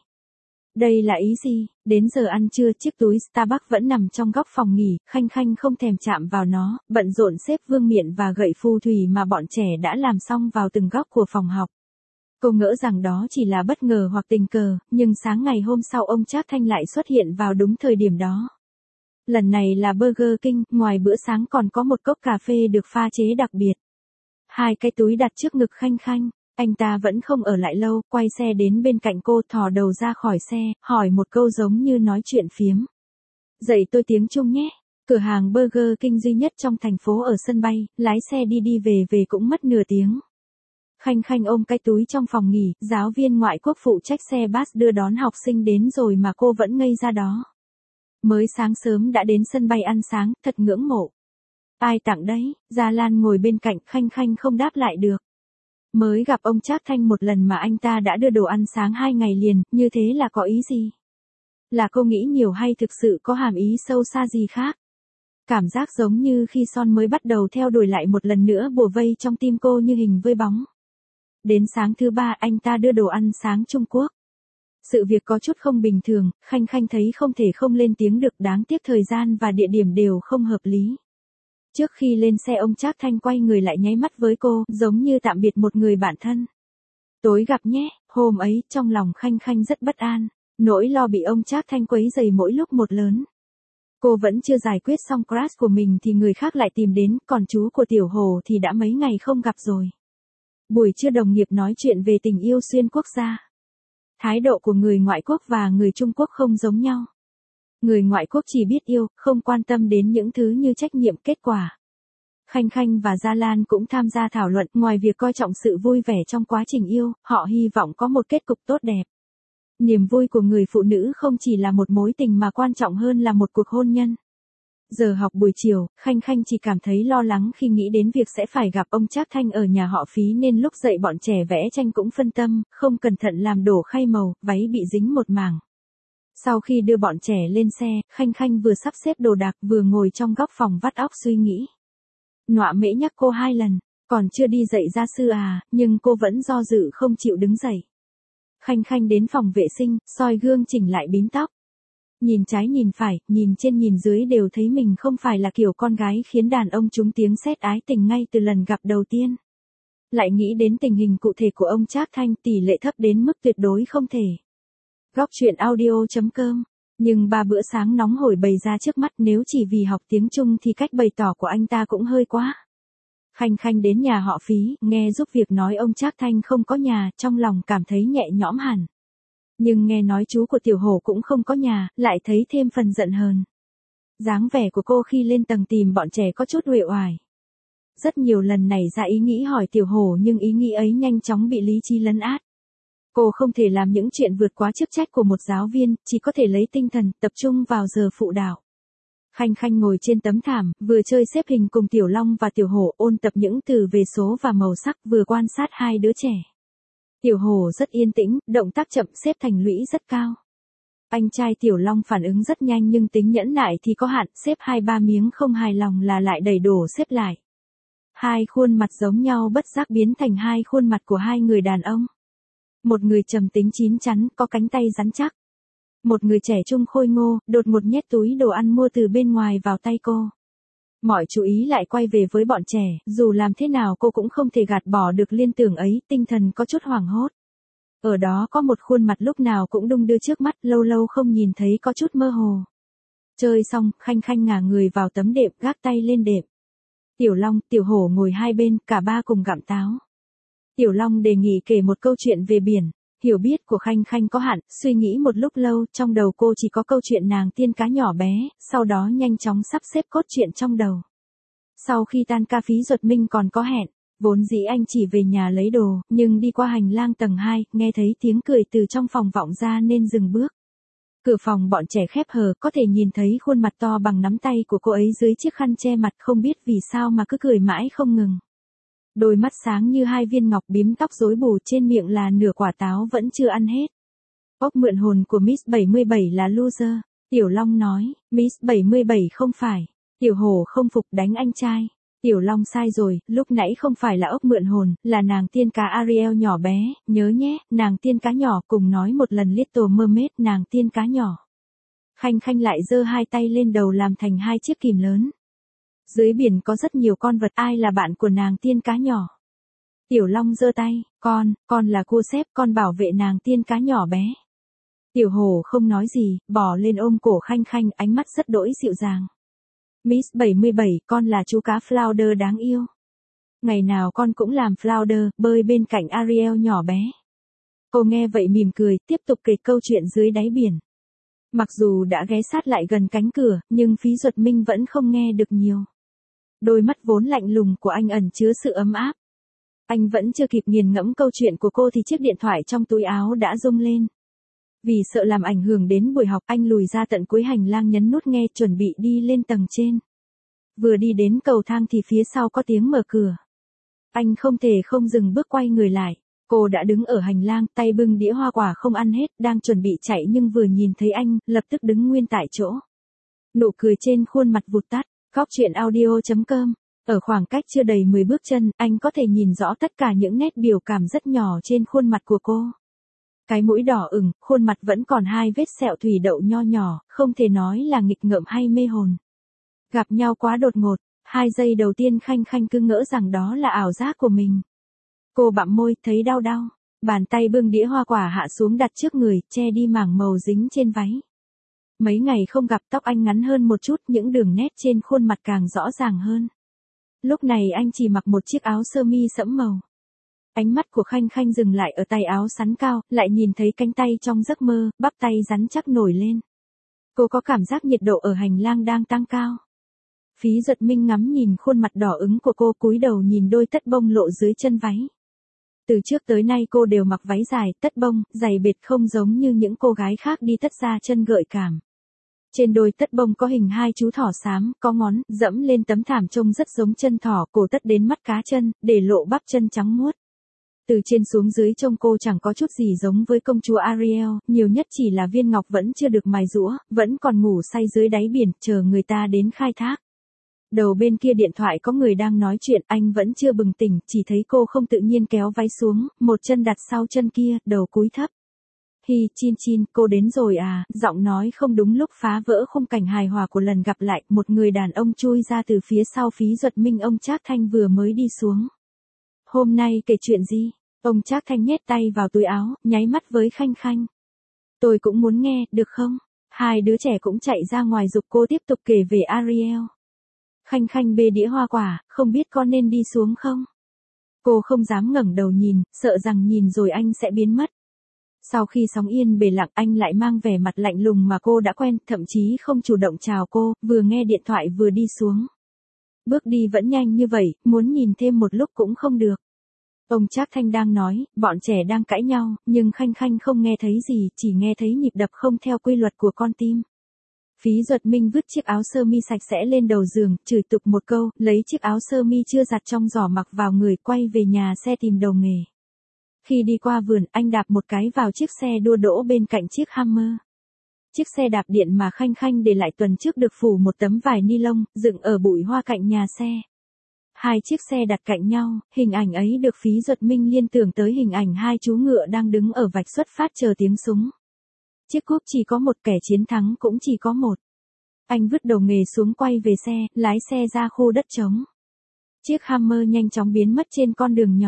Đây là ý gì? Đến giờ ăn trưa chiếc túi Starbucks vẫn nằm trong góc phòng nghỉ, Khanh Khanh không thèm chạm vào nó, bận rộn xếp vương miện và gậy phù thủy mà bọn trẻ đã làm xong vào từng góc của phòng học. Cô ngỡ rằng đó chỉ là bất ngờ hoặc tình cờ, nhưng sáng ngày hôm sau ông Trác Thanh lại xuất hiện vào đúng thời điểm đó. Lần này là Burger King, ngoài bữa sáng còn có một cốc cà phê được pha chế đặc biệt. Hai cái túi đặt trước ngực Khanh Khanh, anh ta vẫn không ở lại lâu, quay xe đến bên cạnh cô, thò đầu ra khỏi xe, hỏi một câu giống như nói chuyện phiếm. Dạy tôi tiếng Trung nhé. Cửa hàng Burger King duy nhất trong thành phố ở sân bay, lái xe đi đi về về cũng mất nửa tiếng. Khanh Khanh ôm cái túi trong phòng nghỉ, giáo viên ngoại quốc phụ trách xe bus đưa đón học sinh đến rồi mà cô vẫn ngây ra đó. Mới sáng sớm đã đến sân bay ăn sáng, thật ngưỡng mộ. Ai tặng đấy? Gia Lan ngồi bên cạnh, Khanh Khanh không đáp lại được. Mới gặp ông Trác Thanh một lần mà anh ta đã đưa đồ ăn sáng hai ngày liền, như thế là có ý gì? Là cô nghĩ nhiều hay thực sự có hàm ý sâu xa gì khác? Cảm giác giống như khi Son mới bắt đầu theo đuổi lại một lần nữa bủa vây trong tim cô như hình với bóng. Đến sáng thứ ba anh ta đưa đồ ăn sáng Trung Quốc. Sự việc có chút không bình thường, Khanh Khanh thấy không thể không lên tiếng được, đáng tiếc thời gian và địa điểm đều không hợp lý. Trước khi lên xe ông Trác Thanh quay người lại nháy mắt với cô, giống như tạm biệt một người bạn thân. Tối gặp nhé. Hôm ấy, trong lòng Khanh Khanh rất bất an, nỗi lo bị ông Trác Thanh quấy rầy mỗi lúc một lớn. Cô vẫn chưa giải quyết xong crush của mình thì người khác lại tìm đến, còn chú của Tiểu Hồ thì đã mấy ngày không gặp rồi. Buổi trưa đồng nghiệp nói chuyện về tình yêu xuyên quốc gia. Thái độ của người ngoại quốc và người Trung Quốc không giống nhau. Người ngoại quốc chỉ biết yêu, không quan tâm đến những thứ như trách nhiệm, kết quả. Khanh Khanh và Gia Lan cũng tham gia thảo luận, ngoài việc coi trọng sự vui vẻ trong quá trình yêu, họ hy vọng có một kết cục tốt đẹp. Niềm vui của người phụ nữ không chỉ là một mối tình mà quan trọng hơn là một cuộc hôn nhân. Giờ học buổi chiều, Khanh Khanh chỉ cảm thấy lo lắng khi nghĩ đến việc sẽ phải gặp ông Trác Thanh ở nhà họ Phí, nên lúc dậy bọn trẻ vẽ tranh cũng phân tâm, không cẩn thận làm đổ khay màu, váy bị dính một mảng. Sau khi đưa bọn trẻ lên xe, Khanh Khanh vừa sắp xếp đồ đạc vừa ngồi trong góc phòng vắt óc suy nghĩ. Nọa mễ nhắc cô hai lần, còn chưa đi dậy gia sư à, nhưng cô vẫn do dự không chịu đứng dậy. Khanh Khanh đến phòng vệ sinh, soi gương chỉnh lại bím tóc. Nhìn trái nhìn phải, nhìn trên nhìn dưới đều thấy mình không phải là kiểu con gái khiến đàn ông trúng tiếng sét ái tình ngay từ lần gặp đầu tiên. Lại nghĩ đến tình hình cụ thể của ông Trác Thanh, tỷ lệ thấp đến mức tuyệt đối không thể. Góc truyện audio chấm com. Nhưng ba bữa sáng nóng hổi bày ra trước mắt, nếu chỉ vì học tiếng Trung thì cách bày tỏ của anh ta cũng hơi quá. Khanh Khanh đến nhà họ Phí, nghe giúp việc nói ông Trác Thanh không có nhà, trong lòng cảm thấy nhẹ nhõm hẳn. Nhưng nghe nói chú của Tiểu Hổ cũng không có nhà, lại thấy thêm phần giận hờn. Dáng vẻ của cô khi lên tầng tìm bọn trẻ có chút uể oải. Rất nhiều lần nảy ra ý nghĩ hỏi Tiểu Hổ, nhưng ý nghĩ ấy nhanh chóng bị lý trí lấn át. Cô không thể làm những chuyện vượt quá chức trách của một giáo viên, chỉ có thể lấy tinh thần, tập trung vào giờ phụ đạo. Khanh Khanh ngồi trên tấm thảm, vừa chơi xếp hình cùng Tiểu Long và Tiểu Hổ, ôn tập những từ về số và màu sắc, vừa quan sát hai đứa trẻ. Tiểu Hổ rất yên tĩnh, động tác chậm, xếp thành lũy rất cao. Anh trai Tiểu Long phản ứng rất nhanh nhưng tính nhẫn nại thì có hạn, xếp hai ba miếng không hài lòng là lại đẩy đổ xếp lại. Hai khuôn mặt giống nhau bất giác biến thành hai khuôn mặt của hai người đàn ông. Một người trầm tính chín chắn, có cánh tay rắn chắc. Một người trẻ trung khôi ngô, đột ngột nhét túi đồ ăn mua từ bên ngoài vào tay cô. Mọi chú ý lại quay về với bọn trẻ, dù làm thế nào cô cũng không thể gạt bỏ được liên tưởng ấy, tinh thần có chút hoảng hốt. Ở đó có một khuôn mặt lúc nào cũng đung đưa trước mắt, lâu lâu không nhìn thấy có chút mơ hồ. Chơi xong, Khanh Khanh ngả người vào tấm đệm, gác tay lên đệm. Tiểu Long, Tiểu Hổ ngồi hai bên, cả ba cùng gặm táo. Tiểu Long đề nghị kể một câu chuyện về biển. Hiểu biết của Khanh Khanh có hạn, suy nghĩ một lúc lâu, trong đầu cô chỉ có câu chuyện nàng tiên cá nhỏ bé, sau đó nhanh chóng sắp xếp cốt truyện trong đầu. Sau khi tan ca, Phí Duật Minh còn có hẹn, vốn dĩ anh chỉ về nhà lấy đồ, nhưng đi qua hành lang tầng hai, nghe thấy tiếng cười từ trong phòng vọng ra nên dừng bước. Cửa phòng bọn trẻ khép hờ, có thể nhìn thấy khuôn mặt to bằng nắm tay của cô ấy dưới chiếc khăn che mặt, không biết vì sao mà cứ cười mãi không ngừng. Đôi mắt sáng như hai viên ngọc, bím tóc rối bù, trên miệng là nửa quả táo vẫn chưa ăn hết. Ốc mượn hồn của Miss bảy mươi bảy là loser. Tiểu Long nói, Miss bảy mươi bảy không phải. Tiểu Hổ không phục, đánh anh trai. Tiểu Long sai rồi, lúc nãy không phải là ốc mượn hồn, là nàng tiên cá Ariel nhỏ bé, nhớ nhé, nàng tiên cá nhỏ, cùng nói một lần Little Mermaid, nàng tiên cá nhỏ. Khanh Khanh lại giơ hai tay lên đầu làm thành hai chiếc kìm lớn. Dưới biển có rất nhiều con vật, ai là bạn của nàng tiên cá nhỏ? Tiểu Long giơ tay, con, con là cua sếp, con bảo vệ nàng tiên cá nhỏ bé. Tiểu Hổ không nói gì, bò lên ôm cổ Khanh Khanh, ánh mắt rất đỗi dịu dàng. Miss bảy mươi bảy, con là chú cá Flounder đáng yêu. Ngày nào con cũng làm Flounder, bơi bên cạnh Ariel nhỏ bé. Cô nghe vậy mỉm cười, tiếp tục kể câu chuyện dưới đáy biển. Mặc dù đã ghé sát lại gần cánh cửa, nhưng Phí Duật Minh vẫn không nghe được nhiều. Đôi mắt vốn lạnh lùng của anh ẩn chứa sự ấm áp. Anh vẫn chưa kịp nghiền ngẫm câu chuyện của cô thì chiếc điện thoại trong túi áo đã rung lên. Vì sợ làm ảnh hưởng đến buổi học, anh lùi ra tận cuối hành lang nhấn nút nghe, chuẩn bị đi lên tầng trên. Vừa đi đến cầu thang thì phía sau có tiếng mở cửa. Anh không thể không dừng bước, quay người lại. Cô đã đứng ở hành lang, tay bưng đĩa hoa quả không ăn hết, đang chuẩn bị chạy nhưng vừa nhìn thấy anh, lập tức đứng nguyên tại chỗ. Nụ cười trên khuôn mặt vụt tắt. Góc truyện audio chấm com. Ở khoảng cách chưa đầy mười bước chân, anh có thể nhìn rõ tất cả những nét biểu cảm rất nhỏ trên khuôn mặt của cô. Cái mũi đỏ ửng, khuôn mặt vẫn còn hai vết sẹo thủy đậu nho nhỏ, không thể nói là nghịch ngợm hay mê hồn. Gặp nhau quá đột ngột, hai giây đầu tiên Khanh Khanh cứ ngỡ rằng đó là ảo giác của mình. Cô bặm môi, thấy đau đau, bàn tay bưng đĩa hoa quả hạ xuống đặt trước người, che đi mảng màu dính trên váy. Mấy ngày không gặp, tóc anh ngắn hơn một chút, những đường nét trên khuôn mặt càng rõ ràng hơn. Lúc này anh chỉ mặc một chiếc áo sơ mi sẫm màu. Ánh mắt của Khanh Khanh dừng lại ở tay áo sắn cao, lại nhìn thấy cánh tay trong giấc mơ, bắp tay rắn chắc nổi lên. Cô có cảm giác nhiệt độ ở hành lang đang tăng cao. Phí Duật Minh ngắm nhìn khuôn mặt đỏ ửng của cô, cúi đầu nhìn đôi tất bông lộ dưới chân váy. Từ trước tới nay cô đều mặc váy dài, tất bông, dày bệt, không giống như những cô gái khác đi tất ra chân gợi cảm. Trên đôi tất bông có hình hai chú thỏ xám, có ngón, dẫm lên tấm thảm trông rất giống chân thỏ, cổ tất đến mắt cá chân, để lộ bắp chân trắng muốt. Từ trên xuống dưới trông cô chẳng có chút gì giống với công chúa Ariel, nhiều nhất chỉ là viên ngọc vẫn chưa được mài giũa, vẫn còn ngủ say dưới đáy biển, chờ người ta đến khai thác. Đầu bên kia điện thoại có người đang nói chuyện, anh vẫn chưa bừng tỉnh, chỉ thấy cô không tự nhiên kéo váy xuống, một chân đặt sau chân kia, đầu cúi thấp. Hi, Chin Chin, cô đến rồi à, giọng nói không đúng lúc phá vỡ khung cảnh hài hòa của lần gặp lại, một người đàn ông chui ra từ phía sau Phí Duật Minh. Ông Trác Thanh vừa mới đi xuống. Hôm nay kể chuyện gì? Ông Trác Thanh nhét tay vào túi áo, nháy mắt với Khanh Khanh. Tôi cũng muốn nghe, được không? Hai đứa trẻ cũng chạy ra ngoài giục cô tiếp tục kể về Ariel. Khanh Khanh bê đĩa hoa quả, không biết con nên đi xuống không? Cô không dám ngẩng đầu nhìn, sợ rằng nhìn rồi anh sẽ biến mất. Sau khi sóng yên bề lặng, anh lại mang vẻ mặt lạnh lùng mà cô đã quen, thậm chí không chủ động chào cô, vừa nghe điện thoại vừa đi xuống. Bước đi vẫn nhanh như vậy, muốn nhìn thêm một lúc cũng không được. Ông Trác Thanh đang nói, bọn trẻ đang cãi nhau, nhưng Khanh Khanh không nghe thấy gì, chỉ nghe thấy nhịp đập không theo quy luật của con tim. Phí Duật Minh vứt chiếc áo sơ mi sạch sẽ lên đầu giường, chửi tục một câu, lấy chiếc áo sơ mi chưa giặt trong giỏ mặc vào người, quay về nhà xe tìm đầu nghề. Khi đi qua vườn, anh đạp một cái vào chiếc xe đua đỗ bên cạnh chiếc Hammer. Chiếc xe đạp điện mà Khanh Khanh để lại tuần trước được phủ một tấm vải ni lông, dựng ở bụi hoa cạnh nhà xe. Hai chiếc xe đặt cạnh nhau, hình ảnh ấy được Phí Duật Minh liên tưởng tới hình ảnh hai chú ngựa đang đứng ở vạch xuất phát chờ tiếng súng. Chiếc cúp chỉ có một, kẻ chiến thắng cũng chỉ có một. Anh vứt đầu nghề xuống, quay về xe, lái xe ra khu đất trống. Chiếc Hammer nhanh chóng biến mất trên con đường nhỏ.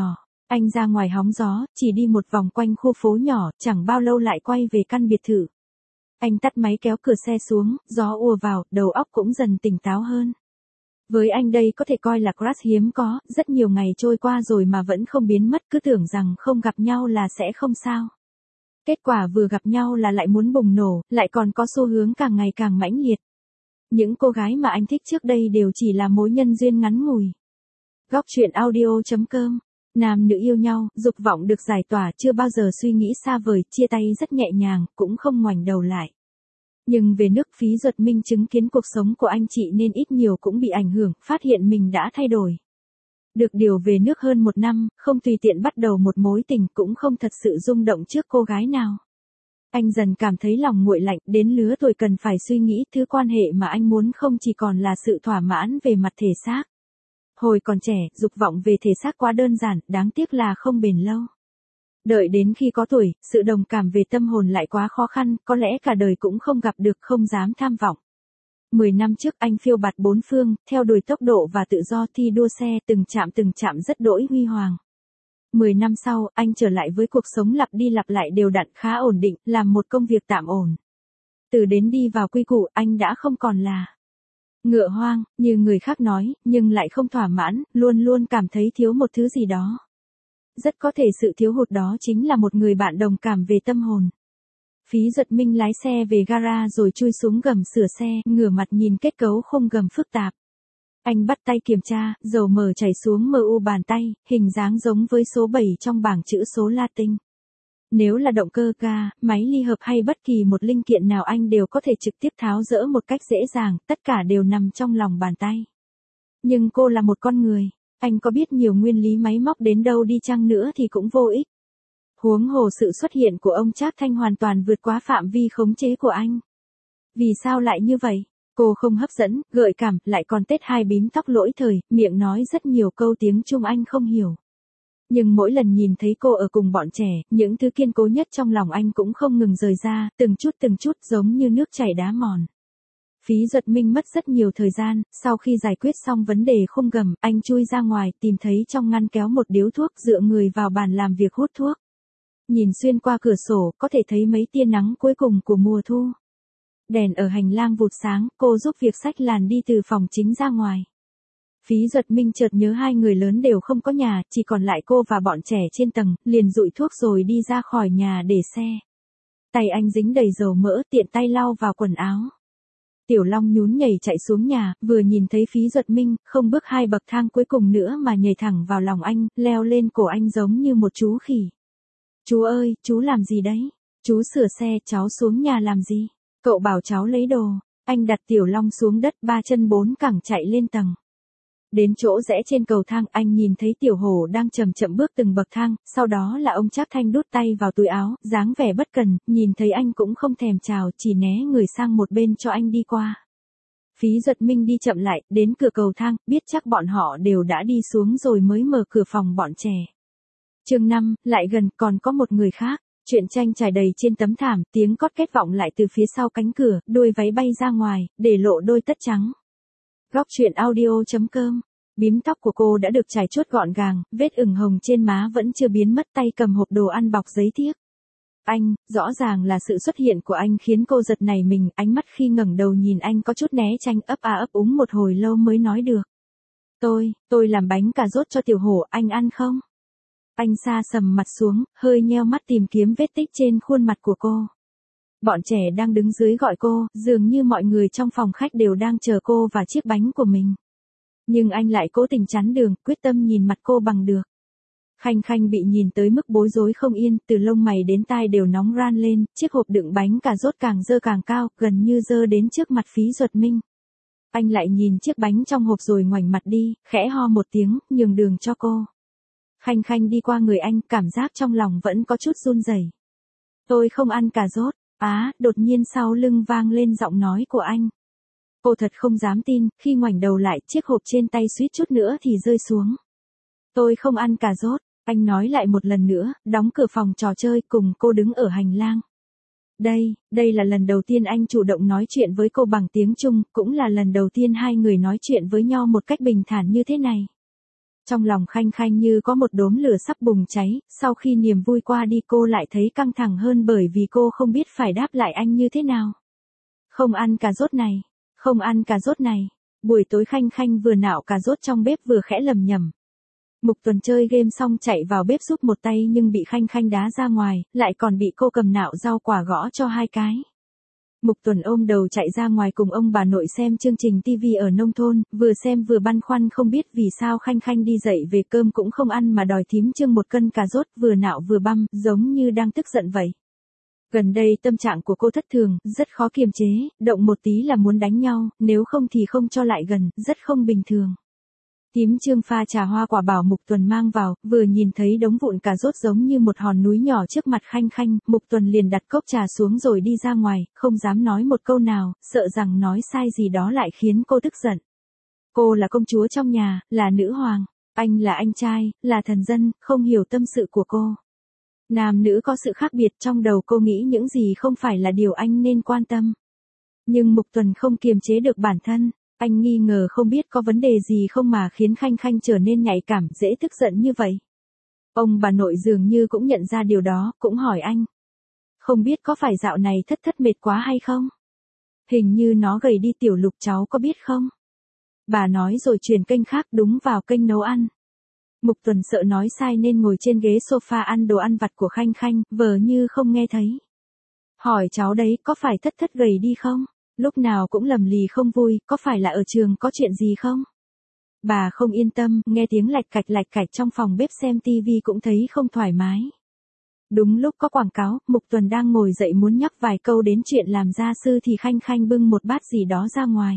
Anh ra ngoài hóng gió, chỉ đi một vòng quanh khu phố nhỏ, chẳng bao lâu lại quay về căn biệt thự. Anh tắt máy kéo cửa xe xuống, gió ùa vào, đầu óc cũng dần tỉnh táo hơn. Với anh đây có thể coi là crush hiếm có, rất nhiều ngày trôi qua rồi mà vẫn không biến mất, cứ tưởng rằng không gặp nhau là sẽ không sao. Kết quả vừa gặp nhau là lại muốn bùng nổ, lại còn có xu hướng càng ngày càng mãnh liệt. Những cô gái mà anh thích trước đây đều chỉ là mối nhân duyên ngắn ngủi. Góc truyện audio chấm com. Nam nữ yêu nhau, dục vọng được giải tỏa, chưa bao giờ suy nghĩ xa vời, chia tay rất nhẹ nhàng, cũng không ngoảnh đầu lại. Nhưng về nước, Phí Duật Minh chứng kiến cuộc sống của anh chị nên ít nhiều cũng bị ảnh hưởng, phát hiện mình đã thay đổi. Được điều về nước hơn một năm, không tùy tiện bắt đầu một mối tình, cũng không thật sự rung động trước cô gái nào. Anh dần cảm thấy lòng nguội lạnh, đến lứa tuổi cần phải suy nghĩ, thứ quan hệ mà anh muốn không chỉ còn là sự thỏa mãn về mặt thể xác. Hồi còn trẻ, dục vọng về thể xác quá đơn giản, đáng tiếc là không bền lâu. Đợi đến khi có tuổi, sự đồng cảm về tâm hồn lại quá khó khăn, có lẽ cả đời cũng không gặp được, không dám tham vọng. Mười năm trước anh phiêu bạt bốn phương, theo đuổi tốc độ và tự do, thi đua xe, từng chạm từng chạm rất đỗi huy hoàng. Mười năm sau, anh trở lại với cuộc sống lặp đi lặp lại đều đặn, khá ổn định, làm một công việc tạm ổn. Từ đến đi vào quy củ, anh đã không còn là ngựa hoang, như người khác nói, nhưng lại không thỏa mãn, luôn luôn cảm thấy thiếu một thứ gì đó. Rất có thể sự thiếu hụt đó chính là một người bạn đồng cảm về tâm hồn. Phí Duật Minh lái xe về gara rồi chui xuống gầm sửa xe, ngửa mặt nhìn kết cấu khung gầm phức tạp. Anh bắt tay kiểm tra, dầu mờ chảy xuống mờ u bàn tay, hình dáng giống với số bảy trong bảng chữ số Latin. Nếu là động cơ, ga, máy ly hợp hay bất kỳ một linh kiện nào anh đều có thể trực tiếp tháo dỡ một cách dễ dàng, tất cả đều nằm trong lòng bàn tay. Nhưng cô là một con người, anh có biết nhiều nguyên lý máy móc đến đâu đi chăng nữa thì cũng vô ích. Huống hồ sự xuất hiện của ông Trác Thanh hoàn toàn vượt quá phạm vi khống chế của anh. Vì sao lại như vậy? Cô không hấp dẫn, gợi cảm, lại còn tết hai bím tóc lỗi thời, miệng nói rất nhiều câu tiếng Trung anh không hiểu. Nhưng mỗi lần nhìn thấy cô ở cùng bọn trẻ, những thứ kiên cố nhất trong lòng anh cũng không ngừng rời ra, từng chút từng chút giống như nước chảy đá mòn. Phí Duật Minh mất rất nhiều thời gian, sau khi giải quyết xong vấn đề khung gầm, anh chui ra ngoài, tìm thấy trong ngăn kéo một điếu thuốc, dựa người vào bàn làm việc hút thuốc. Nhìn xuyên qua cửa sổ, có thể thấy mấy tia nắng cuối cùng của mùa thu. Đèn ở hành lang vụt sáng, cô giúp việc xách làn đi từ phòng chính ra ngoài. Phí Duật Minh chợt nhớ hai người lớn đều không có nhà, chỉ còn lại cô và bọn trẻ trên tầng, liền dụi thuốc rồi đi ra khỏi nhà để xe. Tay anh dính đầy dầu mỡ, tiện tay lau vào quần áo. Tiểu Long nhún nhảy chạy xuống nhà, vừa nhìn thấy Phí Duật Minh, không bước hai bậc thang cuối cùng nữa mà nhảy thẳng vào lòng anh, leo lên cổ anh giống như một chú khỉ. Chú ơi, chú làm gì đấy? Chú sửa xe, cháu xuống nhà làm gì? Cậu bảo cháu lấy đồ. Anh đặt Tiểu Long xuống đất, ba chân bốn cẳng chạy lên tầng. Đến chỗ rẽ trên cầu thang, anh nhìn thấy Tiểu Hổ đang chậm chậm bước từng bậc thang, sau đó là ông Trác Thanh đút tay vào túi áo, dáng vẻ bất cần, nhìn thấy anh cũng không thèm chào, chỉ né người sang một bên cho anh đi qua. Phí Duật Minh đi chậm lại, đến cửa cầu thang, biết chắc bọn họ đều đã đi xuống rồi mới mở cửa phòng bọn trẻ. Chương năm, lại gần, còn có một người khác. Truyện tranh trải đầy trên tấm thảm, tiếng cót két vọng lại từ phía sau cánh cửa, đuôi váy bay ra ngoài, để lộ đôi tất trắng. Góc truyện audio chấm com. Bím tóc của cô đã được chải chuốt gọn gàng, vết ửng hồng trên má vẫn chưa biến mất, tay cầm hộp đồ ăn bọc giấy thiếc. Anh, rõ ràng là sự xuất hiện của anh khiến cô giật nảy mình, ánh mắt khi ngẩng đầu nhìn anh có chút né tránh, ấp a ấp úng một hồi lâu mới nói được. Tôi, tôi làm bánh cà rốt cho Tiểu Hổ, anh ăn không? Anh sa sầm mặt xuống, hơi nheo mắt tìm kiếm vết tích trên khuôn mặt của cô. Bọn trẻ đang đứng dưới gọi cô, dường như mọi người trong phòng khách đều đang chờ cô và chiếc bánh của mình. Nhưng anh lại cố tình chắn đường, quyết tâm nhìn mặt cô bằng được. Khanh Khanh bị nhìn tới mức bối rối không yên, từ lông mày đến tai đều nóng ran lên, chiếc hộp đựng bánh cà rốt càng dơ càng cao, gần như dơ đến trước mặt Phí Duật Minh. Anh lại nhìn chiếc bánh trong hộp rồi ngoảnh mặt đi, khẽ ho một tiếng, nhường đường cho cô. Khanh Khanh đi qua người anh, cảm giác trong lòng vẫn có chút run rẩy. Tôi không ăn cà rốt. Á, đột nhiên sau lưng vang lên giọng nói của anh. Cô thật không dám tin, khi ngoảnh đầu lại, chiếc hộp trên tay suýt chút nữa thì rơi xuống. Tôi không ăn cà rốt, anh nói lại một lần nữa, đóng cửa phòng trò chơi, cùng cô đứng ở hành lang. Đây, đây là lần đầu tiên anh chủ động nói chuyện với cô bằng tiếng Trung, cũng là lần đầu tiên hai người nói chuyện với nhau một cách bình thản như thế này. Trong lòng Khanh Khanh như có một đốm lửa sắp bùng cháy, sau khi niềm vui qua đi cô lại thấy căng thẳng hơn bởi vì cô không biết phải đáp lại anh như thế nào. Không ăn cà rốt này, không ăn cà rốt này. Buổi tối Khanh Khanh vừa nạo cà rốt trong bếp vừa khẽ lầm nhầm. Mục Tuần chơi game xong chạy vào bếp giúp một tay nhưng bị Khanh Khanh đá ra ngoài, lại còn bị cô cầm nạo rau quả gõ cho hai cái. Mục Tuần ôm đầu chạy ra ngoài cùng ông bà nội xem chương trình ti vi ở nông thôn, vừa xem vừa băn khoăn không biết vì sao Khanh Khanh đi dậy về cơm cũng không ăn mà đòi thím Trương một cân cà rốt vừa nạo vừa băm, giống như đang tức giận vậy. Gần đây tâm trạng của cô thất thường, rất khó kiềm chế, động một tí là muốn đánh nhau, nếu không thì không cho lại gần, rất không bình thường. Thím Trương pha trà hoa quả bảo Mục Tuần mang vào, vừa nhìn thấy đống vụn cà rốt giống như một hòn núi nhỏ trước mặt Khanh Khanh, Mục Tuần liền đặt cốc trà xuống rồi đi ra ngoài, không dám nói một câu nào, sợ rằng nói sai gì đó lại khiến cô tức giận. Cô là công chúa trong nhà, là nữ hoàng, anh là anh trai, là thần dân, không hiểu tâm sự của cô. Nam nữ có sự khác biệt, trong đầu cô nghĩ những gì không phải là điều anh nên quan tâm. Nhưng Mục Tuần không kiềm chế được bản thân. Anh nghi ngờ không biết có vấn đề gì không mà khiến Khanh Khanh trở nên nhạy cảm, dễ tức giận như vậy. Ông bà nội dường như cũng nhận ra điều đó, cũng hỏi anh. Không biết có phải dạo này thất thất mệt quá hay không? Hình như nó gầy đi Tiểu Lục cháu có biết không? Bà nói rồi chuyển kênh khác đúng vào kênh nấu ăn. Mục Tuần sợ nói sai nên ngồi trên ghế sofa ăn đồ ăn vặt của Khanh Khanh, vờ như không nghe thấy. Hỏi cháu đấy, có phải thất thất gầy đi không? Lúc nào cũng lầm lì không vui, có phải là ở trường có chuyện gì không? Bà không yên tâm, nghe tiếng lạch cạch lạch cạch trong phòng bếp xem tivi cũng thấy không thoải mái. Đúng lúc có quảng cáo, Mục Tuần đang ngồi dậy muốn nhắc vài câu đến chuyện làm gia sư thì Khanh Khanh bưng một bát gì đó ra ngoài.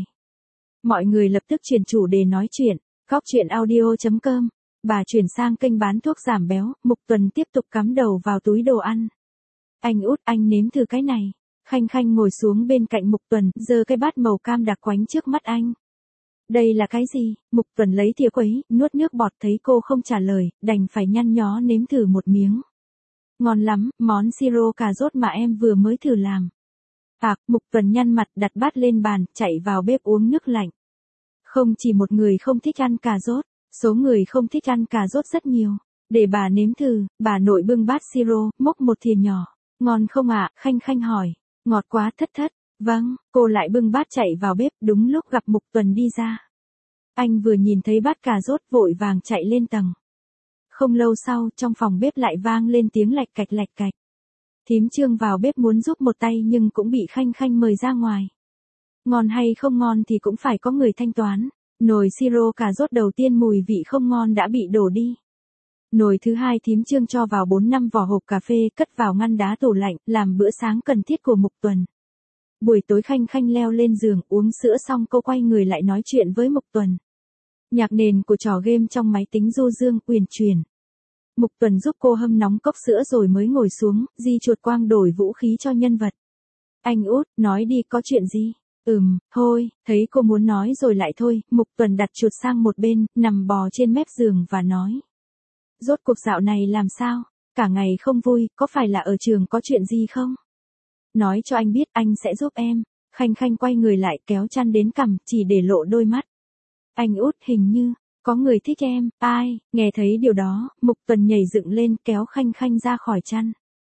Mọi người lập tức chuyển chủ đề nói chuyện, góc chuyện audio chấm com. Bà chuyển sang kênh bán thuốc giảm béo, Mục Tuần tiếp tục cắm đầu vào túi đồ ăn. Anh út, anh nếm thử cái này. Khanh Khanh ngồi xuống bên cạnh Mục Tuần, giơ cái bát màu cam đặc quánh trước mắt anh. Đây là cái gì? Mục Tuần lấy thìa quấy, nuốt nước bọt, thấy cô không trả lời, đành phải nhăn nhó nếm thử một miếng. Ngon lắm, món siro cà rốt mà em vừa mới thử làm. À, Mục Tuần nhăn mặt đặt bát lên bàn, chạy vào bếp uống nước lạnh. Không chỉ một người không thích ăn cà rốt, số người không thích ăn cà rốt rất nhiều. Để bà nếm thử, bà nội bưng bát siro, múc một thìa nhỏ. Ngon không ạ? Khanh Khanh hỏi. Ngọt quá thất thất. Vâng, cô lại bưng bát chạy vào bếp đúng lúc gặp Mục Tuần đi ra. Anh vừa nhìn thấy bát cà rốt vội vàng chạy lên tầng. Không lâu sau, trong phòng bếp lại vang lên tiếng lạch cạch lạch cạch. Thím Trương vào bếp muốn giúp một tay nhưng cũng bị Khanh Khanh mời ra ngoài. Ngon hay không ngon thì cũng phải có người thanh toán. Nồi siro cà rốt đầu tiên mùi vị không ngon đã bị đổ đi. Nồi thứ hai thím Trương cho vào bốn năm vỏ hộp cà phê cất vào ngăn đá tủ lạnh, làm bữa sáng cần thiết của Mục Tuần. Buổi tối Khanh Khanh leo lên giường uống sữa xong cô quay người lại nói chuyện với Mục Tuần. Nhạc nền của trò game trong máy tính du dương, uyển chuyển. Mục Tuần giúp cô hâm nóng cốc sữa rồi mới ngồi xuống, di chuột quang đổi vũ khí cho nhân vật. Anh út, nói đi có chuyện gì? Ừm, thôi, thấy cô muốn nói rồi lại thôi, Mục Tuần đặt chuột sang một bên, nằm bò trên mép giường và nói. Rốt cuộc dạo này làm sao? Cả ngày không vui, có phải là ở trường có chuyện gì không? Nói cho anh biết anh sẽ giúp em. Khanh Khanh quay người lại kéo chăn đến cằm, chỉ để lộ đôi mắt. Anh út, hình như, có người thích em, ai? Nghe thấy điều đó, Mục Tuần nhảy dựng lên kéo Khanh Khanh ra khỏi chăn.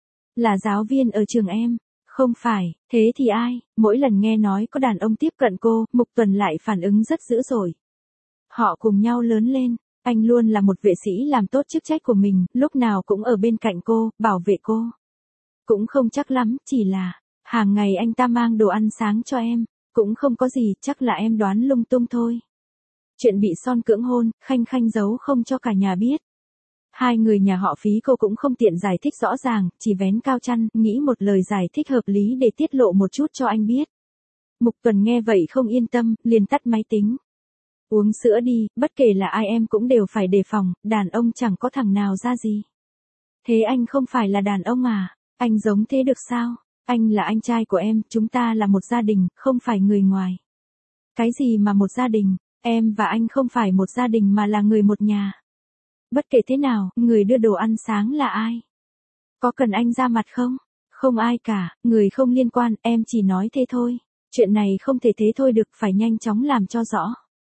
Là giáo viên ở trường em. Không phải, thế thì ai? Mỗi lần nghe nói có đàn ông tiếp cận cô, Mục Tuần lại phản ứng rất dữ dội. Họ cùng nhau lớn lên. Anh luôn là một vệ sĩ làm tốt chức trách của mình, lúc nào cũng ở bên cạnh cô, bảo vệ cô. Cũng không chắc lắm, chỉ là, hàng ngày anh ta mang đồ ăn sáng cho em, cũng không có gì, chắc là em đoán lung tung thôi. Chuyện bị Son cưỡng hôn, Khanh Khanh giấu không cho cả nhà biết. Hai người nhà họ Phí cô cũng không tiện giải thích rõ ràng, chỉ vén cao chăn, nghĩ một lời giải thích hợp lý để tiết lộ một chút cho anh biết. Mục Tuần nghe vậy không yên tâm, liền tắt máy tính. Uống sữa đi, bất kể là ai em cũng đều phải đề phòng, đàn ông chẳng có thằng nào ra gì. Thế anh không phải là đàn ông à? Anh giống thế được sao? Anh là anh trai của em, chúng ta là một gia đình, không phải người ngoài. Cái gì mà một gia đình? Em và anh không phải một gia đình mà là người một nhà. Bất kể thế nào, người đưa đồ ăn sáng là ai? Có cần anh ra mặt không? Không ai cả, người không liên quan, em chỉ nói thế thôi. Chuyện này không thể thế thôi được, phải nhanh chóng làm cho rõ.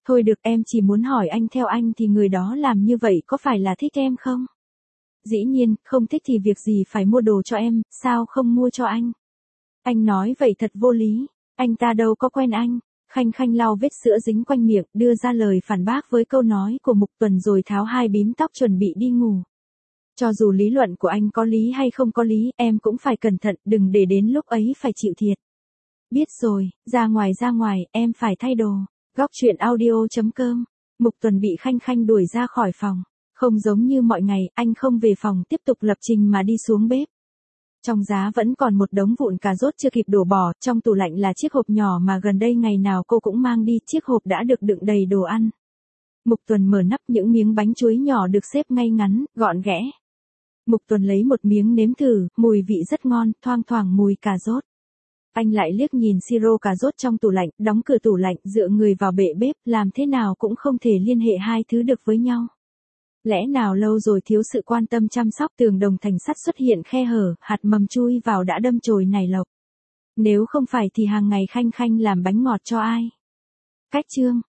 Thôi được, em chỉ muốn hỏi anh, theo anh thì người đó làm như vậy có phải là thích em không? Dĩ nhiên, không thích thì việc gì phải mua đồ cho em, sao không mua cho anh? Anh nói vậy thật vô lý, anh ta đâu có quen anh. Khanh Khanh lau vết sữa dính quanh miệng, đưa ra lời phản bác với câu nói của Mục Tuần rồi tháo hai bím tóc chuẩn bị đi ngủ. Cho dù lý luận của anh có lý hay không có lý, em cũng phải cẩn thận, đừng để đến lúc ấy phải chịu thiệt. Biết rồi, ra ngoài ra ngoài, em phải thay đồ. Góc truyện audio chấm com. Mục Tuần bị Khanh Khanh đuổi ra khỏi phòng. Không giống như mọi ngày, anh không về phòng tiếp tục lập trình mà đi xuống bếp. Trong giá vẫn còn một đống vụn cà rốt chưa kịp đổ bỏ, trong tủ lạnh là chiếc hộp nhỏ mà gần đây ngày nào cô cũng mang đi, chiếc hộp đã được đựng đầy đồ ăn. Mục Tuần mở nắp, những miếng bánh chuối nhỏ được xếp ngay ngắn, gọn ghẽ. Mục Tuần lấy một miếng nếm thử, mùi vị rất ngon, thoang thoảng mùi cà rốt. Anh lại liếc nhìn siro cà rốt trong tủ lạnh, đóng cửa tủ lạnh, dựa người vào bệ bếp, làm thế nào cũng không thể liên hệ hai thứ được với nhau. Lẽ nào lâu rồi thiếu sự quan tâm chăm sóc, tường đồng thành sắt xuất hiện khe hở, hạt mầm chui vào đã đâm chồi nảy lộc. Nếu không phải thì hàng ngày Khanh Khanh làm bánh ngọt cho ai? Cách chương